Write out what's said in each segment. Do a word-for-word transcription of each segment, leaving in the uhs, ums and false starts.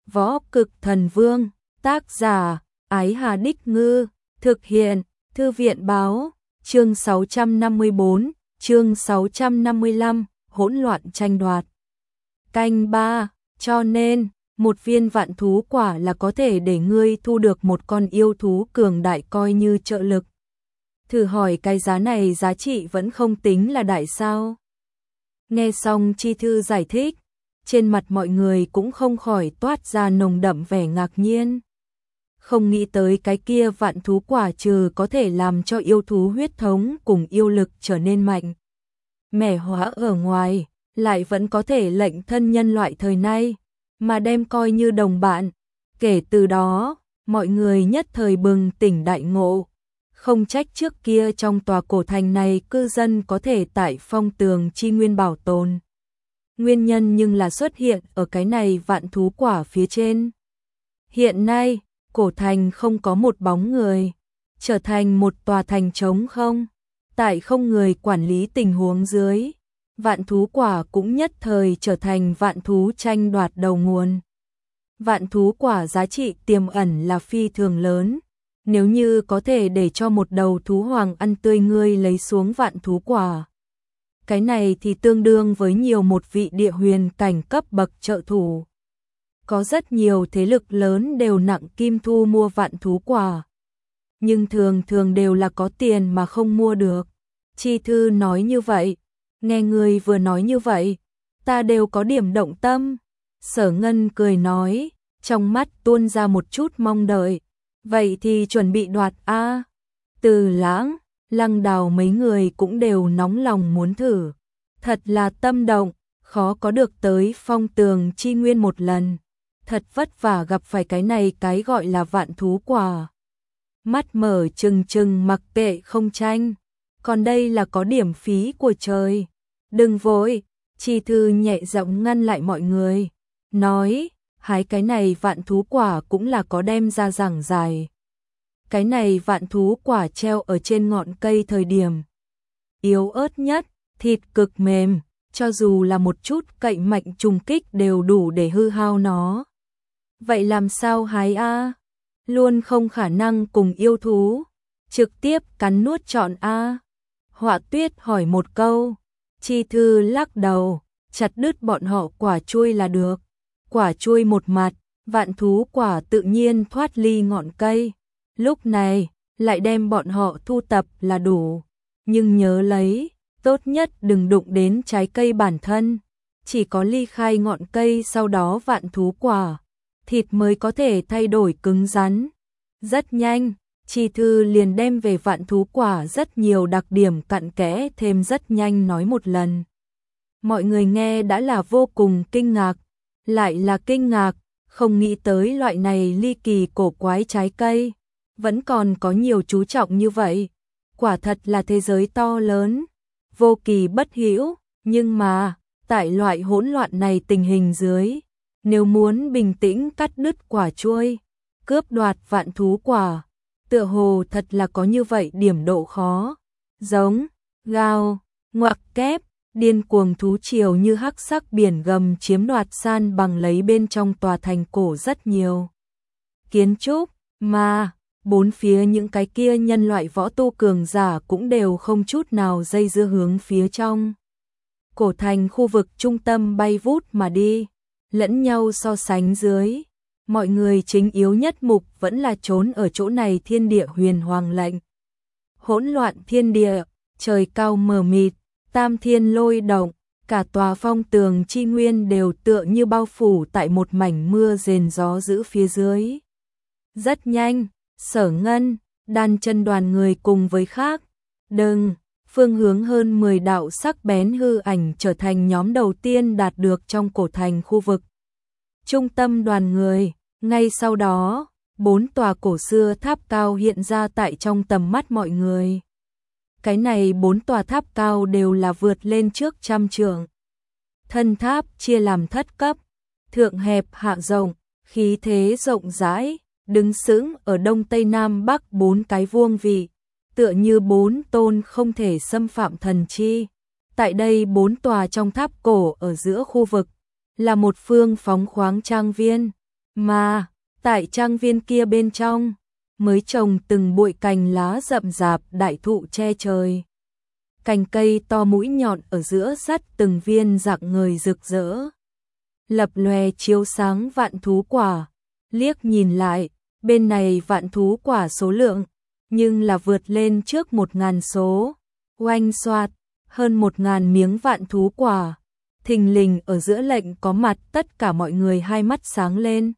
Võ Cực Thần Vương, tác giả, Ái Hà Đích Ngư, thực hiện, Thư viện Báo, chương sáu trăm năm mươi bốn, chương sáu trăm năm mươi lăm, hỗn loạn tranh đoạt. Canh ba, cho nên, một viên vạn thú quả là có thể để ngươi thu được một con yêu thú cường đại coi như trợ lực. Thử hỏi cái giá này giá trị vẫn không tính là đại sao? Nghe xong Chi Thư giải thích, trên mặt mọi người cũng không khỏi toát ra nồng đậm vẻ ngạc nhiên. Không nghĩ tới cái kia vạn thú quả trừ có thể làm cho yêu thú huyết thống cùng yêu lực trở nên mạnh mẽ hóa ở ngoài, lại vẫn có thể lệnh thân nhân loại thời nay mà đem coi như đồng bạn. Kể từ đó, mọi người nhất thời bừng tỉnh đại ngộ. Không trách trước kia trong tòa cổ thành này cư dân có thể tại phong tường chi nguyên bảo tồn. Nguyên nhân nhưng là xuất hiện ở cái này vạn thú quả phía trên. Hiện nay, cổ thành không có một bóng người, trở thành một tòa thành trống không. Tại không người quản lý tình huống dưới, vạn thú quả cũng nhất thời trở thành vạn thú tranh đoạt đầu nguồn. Vạn thú quả giá trị tiềm ẩn là phi thường lớn. Nếu như có thể để cho một đầu thú hoàng ăn tươi ngươi lấy xuống vạn thú quả, cái này thì tương đương với nhiều một vị địa huyền cảnh cấp bậc trợ thủ. Có rất nhiều thế lực lớn đều nặng kim thu mua vạn thú quả, nhưng thường thường đều là có tiền mà không mua được. Chi Thư nói như vậy, nghe người vừa nói như vậy, ta đều có điểm động tâm. Sở Ngân cười nói, trong mắt tuôn ra một chút mong đợi. Vậy thì chuẩn bị đoạt a. Từ Lãng, Lăng Đào mấy người cũng đều nóng lòng muốn thử. Thật là tâm động, khó có được tới phong tường chi nguyên một lần. Thật vất vả gặp phải cái này cái gọi là vạn thú quả. Mắt mở trừng trừng mặc kệ không tranh. Còn đây là có điểm phí của trời. Đừng vội, Chi Thư nhẹ giọng ngăn lại mọi người. Nói, hái cái này vạn thú quả cũng là có đem ra giảng dài. Cái này vạn thú quả treo ở trên ngọn cây thời điểm yếu ớt nhất, thịt cực mềm, cho dù là một chút cậy mạnh trùng kích đều đủ để hư hao nó. Vậy làm sao hái a? Luôn không khả năng cùng yêu thú trực tiếp cắn nuốt trọn a? Họa Tuyết hỏi một câu. Chi Thư lắc đầu, chặt đứt bọn họ quả chuôi là được. Quả chuôi một mặt, vạn thú quả tự nhiên thoát ly ngọn cây. Lúc này, lại đem bọn họ thu tập là đủ. Nhưng nhớ lấy, tốt nhất đừng đụng đến trái cây bản thân. Chỉ có ly khai ngọn cây sau đó vạn thú quả, thịt mới có thể thay đổi cứng rắn. Rất nhanh, Chi Thư liền đem về vạn thú quả rất nhiều đặc điểm cặn kẽ thêm rất nhanh nói một lần. Mọi người nghe đã là vô cùng kinh ngạc. Lại là kinh ngạc, không nghĩ tới loại này ly kỳ cổ quái trái cây, vẫn còn có nhiều chú trọng như vậy. Quả thật là thế giới to lớn, vô kỳ bất hữu, nhưng mà, tại loại hỗn loạn này tình hình dưới, nếu muốn bình tĩnh cắt đứt quả chuôi, cướp đoạt vạn thú quả, tựa hồ thật là có như vậy điểm độ khó. Giống, gào, ngoặc kép, điên cuồng thú triều như hắc sắc biển gầm chiếm đoạt san bằng lấy bên trong tòa thành cổ rất nhiều kiến trúc, mà bốn phía những cái kia nhân loại võ tu cường giả cũng đều không chút nào dây dưa hướng phía trong cổ thành khu vực trung tâm bay vút mà đi. Lẫn nhau so sánh dưới, mọi người chính yếu nhất mục vẫn là trốn ở chỗ này thiên địa huyền hoàng lệnh. Hỗn loạn thiên địa, trời cao mờ mịt, tam thiên lôi động, cả tòa phong tường chi nguyên đều tựa như bao phủ tại một mảnh mưa rền gió dữ phía dưới. Rất nhanh, Sở Ngân, Đan Chân đoàn người cùng với khác, đừng, phương hướng hơn mười đạo sắc bén hư ảnh trở thành nhóm đầu tiên đạt được trong cổ thành khu vực. Trung tâm đoàn người, ngay sau đó, bốn tòa cổ xưa tháp cao hiện ra tại trong tầm mắt mọi người. Cái này bốn tòa tháp cao đều là vượt lên trước trăm trượng. Thân tháp chia làm thất cấp, thượng hẹp hạ rộng, khí thế rộng rãi, đứng sững ở đông tây nam bắc bốn cái vuông vị, tựa như bốn tôn không thể xâm phạm thần chi. Tại đây bốn tòa trong tháp cổ ở giữa khu vực, là một phương phóng khoáng trang viên, Mà, tại trang viên kia bên trong, mới trồng từng bụi cành lá rậm rạp đại thụ che trời. Cành cây to mũi nhọn ở giữa sắt từng viên rạng ngời rực rỡ. Lập lòe chiếu sáng vạn thú quả, liếc nhìn lại, bên này vạn thú quả số lượng, nhưng là vượt lên trước một ngàn số. Oanh xoạt, hơn một ngàn miếng vạn thú quả. Thình lình ở giữa lệnh có mặt tất cả mọi người hai mắt sáng lên.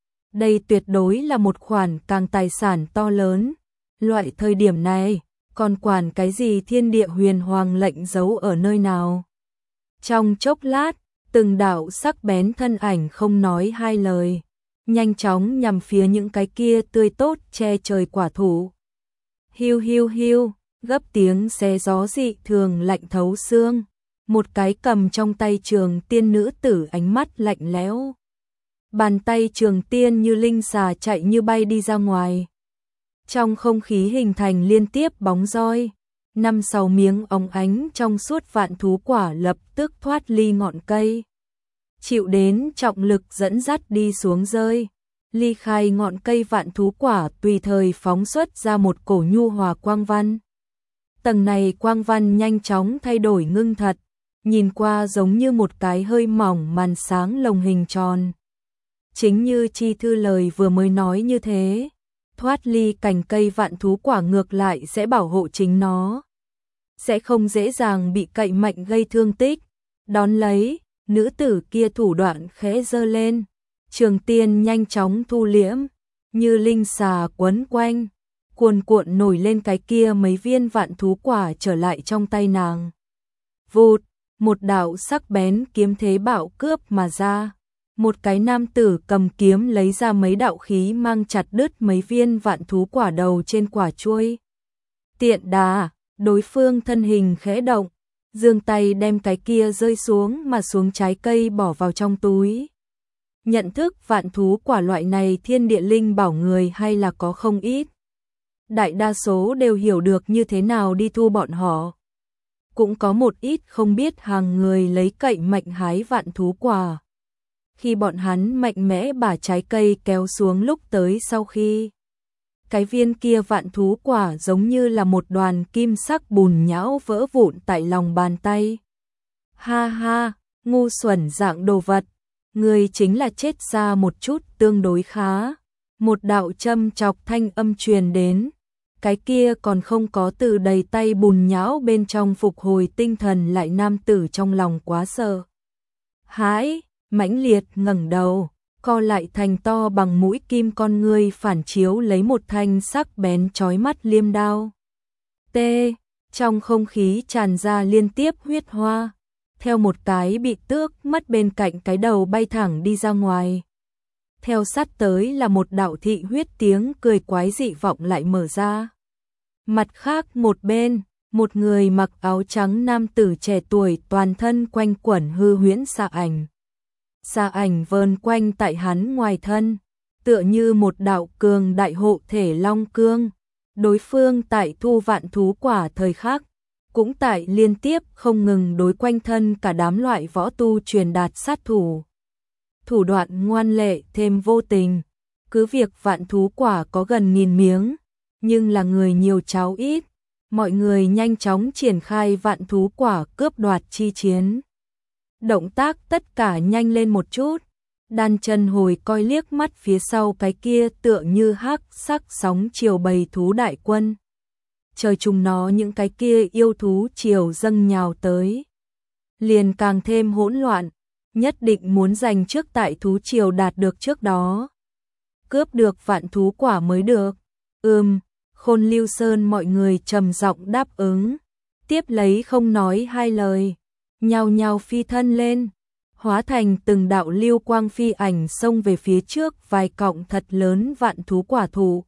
Đây tuyệt đối là một khoản càng tài sản to lớn. Loại thời điểm này, còn quản cái gì thiên địa huyền hoàng lệnh giấu ở nơi nào. Trong chốc lát, từng đạo sắc bén thân ảnh không nói hai lời, nhanh chóng nhằm phía những cái kia tươi tốt che trời quả thụ. Hiu hiu hiu, gấp tiếng xé gió dị thường lạnh thấu xương. Một cái cầm trong tay trường tiên nữ tử ánh mắt lạnh lẽo. Bàn tay trường tiên như linh xà chạy như bay đi ra ngoài. Trong không khí hình thành liên tiếp bóng roi. Năm sáu miếng óng ánh trong suốt vạn thú quả lập tức thoát ly ngọn cây. Chịu đến trọng lực dẫn dắt đi xuống rơi. Ly khai ngọn cây vạn thú quả tùy thời phóng xuất ra một cổ nhu hòa quang văn. Tầng này quang văn nhanh chóng thay đổi ngưng thật. Nhìn qua giống như một cái hơi mỏng màn sáng lồng hình tròn. Chính như chi thư lời vừa mới nói như thế, thoát ly cành cây vạn thú quả ngược lại sẽ bảo hộ chính nó. Sẽ không dễ dàng bị cậy mạnh gây thương tích. Đón lấy, nữ tử kia thủ đoạn khẽ giơ lên. Trường tiên nhanh chóng thu liễm, như linh xà quấn quanh, cuồn cuộn nổi lên cái kia mấy viên vạn thú quả trở lại trong tay nàng. Vụt, một đạo sắc bén kiếm thế bạo cướp mà ra. Một cái nam tử cầm kiếm lấy ra mấy đạo khí mang chặt đứt mấy viên vạn thú quả đầu trên quả chuôi. Tiện đà, đối phương thân hình khẽ động, giương tay đem cái kia rơi xuống mà xuống trái cây bỏ vào trong túi. Nhận thức vạn thú quả loại này thiên địa linh bảo người hay là có không ít. Đại đa số đều hiểu được như thế nào đi thu bọn họ. Cũng có một ít không biết hàng người lấy cậy mạnh hái vạn thú quả. Khi bọn hắn mạnh mẽ bả trái cây kéo xuống lúc tới sau khi. Cái viên kia vạn thú quả giống như là một đoàn kim sắc bùn nhão vỡ vụn tại lòng bàn tay. Ha ha, ngu xuẩn dạng đồ vật. Người chính là chết ra một chút tương đối khá. Một đạo châm chọc thanh âm truyền đến. Cái kia còn không có từ đầy tay bùn nhão bên trong phục hồi tinh thần lại nam tử trong lòng quá sợ. Hãi, mãnh liệt ngẩng đầu, co lại thành to bằng mũi kim con ngươi phản chiếu lấy một thanh sắc bén chói mắt liêm đao. T, trong không khí tràn ra liên tiếp huyết hoa, theo một cái bị tước mất bên cạnh cái đầu bay thẳng đi ra ngoài. Theo sát tới là một đạo thị huyết tiếng cười quái dị vọng lại mở ra. Mặt khác một bên, một người mặc áo trắng nam tử trẻ tuổi toàn thân quanh quẩn hư huyễn xà ảnh. Xà ảnh vờn quanh tại hắn ngoài thân, tựa như một đạo cường đại hộ thể long cương. Đối phương tại thu vạn thú quả thời khắc, cũng tại liên tiếp không ngừng đối quanh thân cả đám loại võ tu truyền đạt sát thủ. Thủ đoạn ngoan lệ thêm vô tình, cứ việc vạn thú quả có gần nghìn miếng, nhưng là người nhiều cháu ít, mọi người nhanh chóng triển khai vạn thú quả cướp đoạt chi chiến. Động tác tất cả nhanh lên một chút, đan chân hồi coi liếc mắt phía sau cái kia tựa như hắc sắc sóng chiều bầy thú đại quân. Trời chúng nó những cái kia yêu thú chiều dâng nhào tới. Liền càng thêm hỗn loạn, nhất định muốn giành trước tại thú chiều đạt được trước đó. Cướp được vạn thú quả mới được. Ừm, Khôn Lưu Sơn mọi người trầm giọng đáp ứng. Tiếp lấy không nói hai lời, nhao nhao phi thân lên, hóa thành từng đạo lưu quang phi ảnh xông về phía trước vài cọng thật lớn vạn thú quả thụ.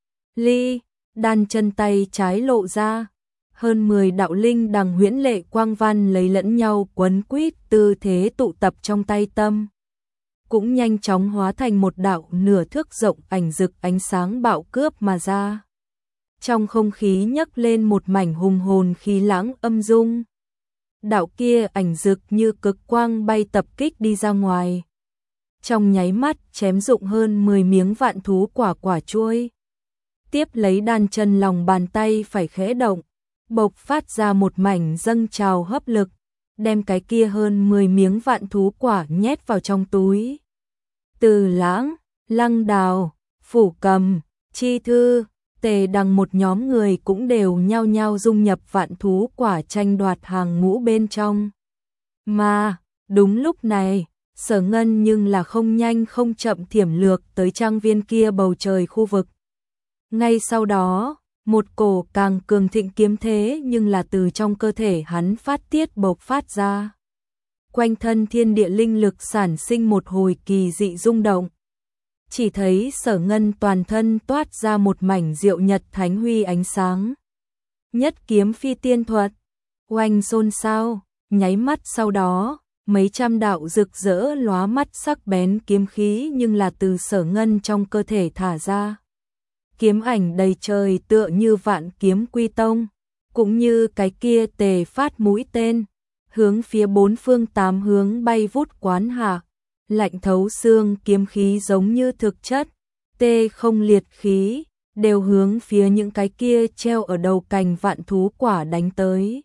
Ly, đan chân tay trái lộ ra, hơn mười đạo linh đằng huyễn lệ quang văn lấy lẫn nhau quấn quýt tư thế tụ tập trong tay tâm. Cũng nhanh chóng hóa thành một đạo nửa thước rộng ảnh rực ánh sáng bạo cướp mà ra. Trong không khí nhấc lên một mảnh hùng hồn khí lãng âm dung. Đạo kia ảnh rực như cực quang bay tập kích đi ra ngoài. trong nháy mắt chém dụng hơn mười miếng vạn thú quả quả chuôi. Tiếp lấy đan chân lòng bàn tay phải khẽ động, bộc phát ra một mảnh dâng trào hấp lực, đem cái kia hơn mười miếng vạn thú quả nhét vào trong túi. Từ Lãng, Lăng Đào, Phủ Cầm, Chi Thư, Tề Đằng một nhóm người cũng đều nhao nhao dung nhập vạn thú quả tranh đoạt hàng ngũ bên trong. Mà, đúng lúc này, Sở Ngân nhưng là không nhanh không chậm thiểm lược tới trang viên kia bầu trời khu vực. Ngay sau đó, một cổ càng cường thịnh kiếm thế nhưng là từ trong cơ thể hắn phát tiết bộc phát ra. Quanh thân thiên địa linh lực sản sinh một hồi kỳ dị rung động. Chỉ thấy Sở Ngân toàn thân toát ra một mảnh diệu nhật thánh huy ánh sáng. Nhất kiếm phi tiên thuật, oanh xôn xao, nháy mắt sau đó, mấy trăm đạo rực rỡ lóa mắt sắc bén kiếm khí nhưng là từ Sở Ngân trong cơ thể thả ra. Kiếm ảnh đầy trời tựa như vạn kiếm quy tông, cũng như cái kia tề phát mũi tên, hướng phía bốn phương tám hướng bay vút quán hạ, lạnh thấu xương kiếm khí giống như thực chất, tê không liệt khí, đều hướng phía những cái kia treo ở đầu cành vạn thú quả đánh tới.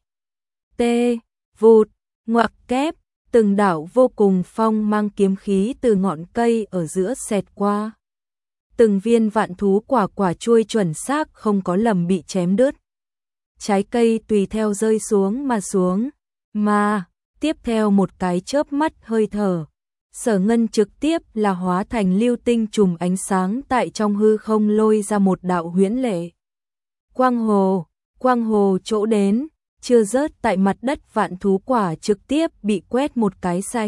Tê, vụt, ngoặc kép, từng đạo vô cùng phong mang kiếm khí từ ngọn cây ở giữa xẹt qua. Từng viên vạn thú quả quả chuôi chuẩn xác không có lầm bị chém đứt. Trái cây tùy theo rơi xuống mà xuống, mà tiếp theo một cái chớp mắt hơi thở, Sở Ngân trực tiếp là hóa thành lưu tinh trùm ánh sáng tại trong hư không lôi ra một đạo huyễn lệ. Quang hồ, quang hồ chỗ đến, chưa rớt tại mặt đất vạn thú quả trực tiếp bị quét một cái sạch.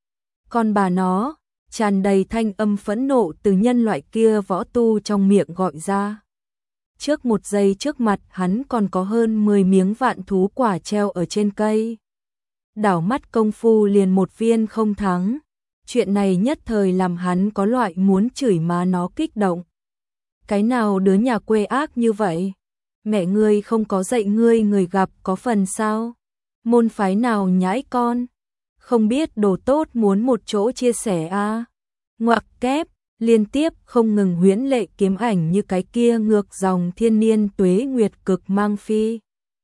Còn bà nó, tràn đầy thanh âm phẫn nộ từ nhân loại kia võ tu trong miệng gọi ra. Trước một giây trước mặt hắn còn có hơn mười miếng vạn thú quả treo ở trên cây. Đảo mắt công phu liền một viên không thắng. Chuyện này nhất thời làm hắn có loại muốn chửi má nó kích động. Cái nào đứa nhà quê ác như vậy? Mẹ ngươi không có dạy ngươi người gặp có phần sao? Môn phái nào nhãi con? Không biết đồ tốt muốn một chỗ chia sẻ à? Ngoặc kép, liên tiếp không ngừng huyễn lệ kiếm ảnh như cái kia ngược dòng thiên niên tuế nguyệt cực mang phi.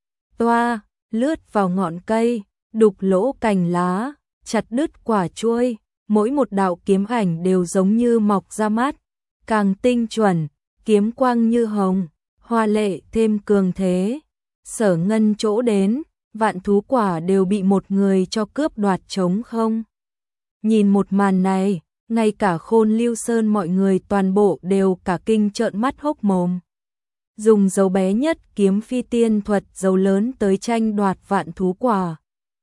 Toa, lướt vào ngọn cây, đục lỗ cành lá, chặt đứt quả chuôi, mỗi một đạo kiếm ảnh đều giống như mọc ra mắt, càng tinh chuẩn, kiếm quang như hồng, hoa lệ thêm cường thế. Sở Ngân chỗ đến, vạn thú quả đều bị một người cho cướp đoạt trống không. Nhìn một màn này, ngay cả Khôn Lưu Sơn mọi người toàn bộ đều cả kinh trợn mắt hốc mồm. Dùng dấu bé nhất kiếm phi tiên thuật dấu lớn tới tranh đoạt vạn thú quả.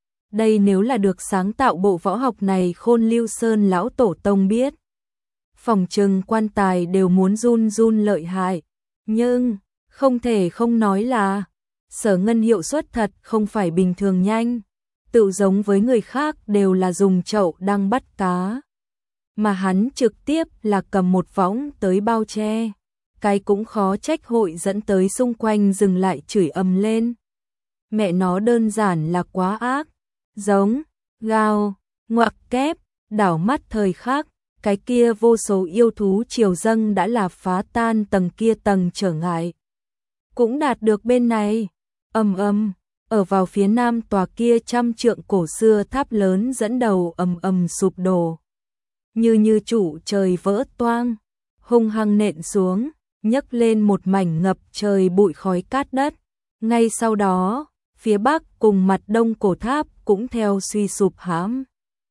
Đây nếu là được sáng tạo bộ võ học này Khôn Lưu Sơn lão tổ tông biết. Phòng trừng quan tài đều muốn run run lợi hại. Nhưng, không thể không nói là, Sở Ngân hiệu suất thật không phải bình thường nhanh. Tự giống với người khác đều là dùng chậu đang bắt cá. Mà hắn trực tiếp là cầm một võng tới bao che. Cái cũng khó trách hội dẫn tới xung quanh dừng lại chửi ầm lên. Mẹ nó đơn giản là quá ác. Giống, gào, ngoặc kép, đảo mắt thời khắc, cái kia vô số yêu thú triều dâng đã là phá tan tầng kia tầng trở ngại. Cũng đạt được bên này, ầm ầm, ở vào phía nam tòa kia trăm trượng cổ xưa tháp lớn dẫn đầu ầm ầm sụp đổ. Như như trụ trời vỡ toang, hung hăng nện xuống, nhấc lên một mảnh ngập trời bụi khói cát đất. Ngay sau đó, phía bắc cùng mặt đông cổ tháp cũng theo suy sụp hãm.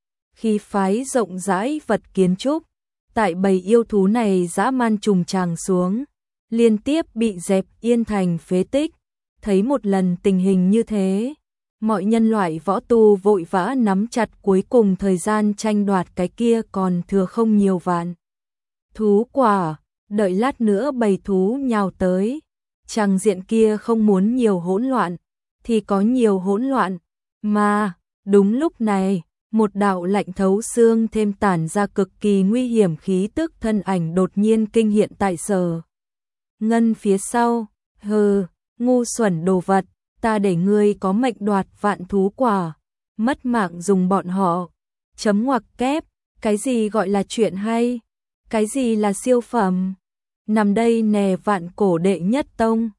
Khi phái rộng rãi vật kiến trúc, tại bầy yêu thú này dã man trùng tràng xuống, liên tiếp bị dẹp yên thành phế tích. Thấy một lần tình hình như thế, mọi nhân loại võ tu vội vã nắm chặt cuối cùng thời gian tranh đoạt cái kia còn thừa không nhiều vạn thú quả, đợi lát nữa bầy thú nhào tới. Tràng diện kia không muốn nhiều hỗn loạn, thì có nhiều hỗn loạn, mà, đúng lúc này, một đạo lạnh thấu xương thêm tản ra cực kỳ nguy hiểm khí tức thân ảnh đột nhiên kinh hiện tại Sở Ngân phía sau. Hừ, ngu xuẩn đồ vật, ta để ngươi có mệnh đoạt vạn thú quả, mất mạng dùng bọn họ. Chấm ngoặc kép, Cái gì gọi là chuyện hay? Cái gì là siêu phẩm? Nằm đây nè vạn cổ đệ nhất tông.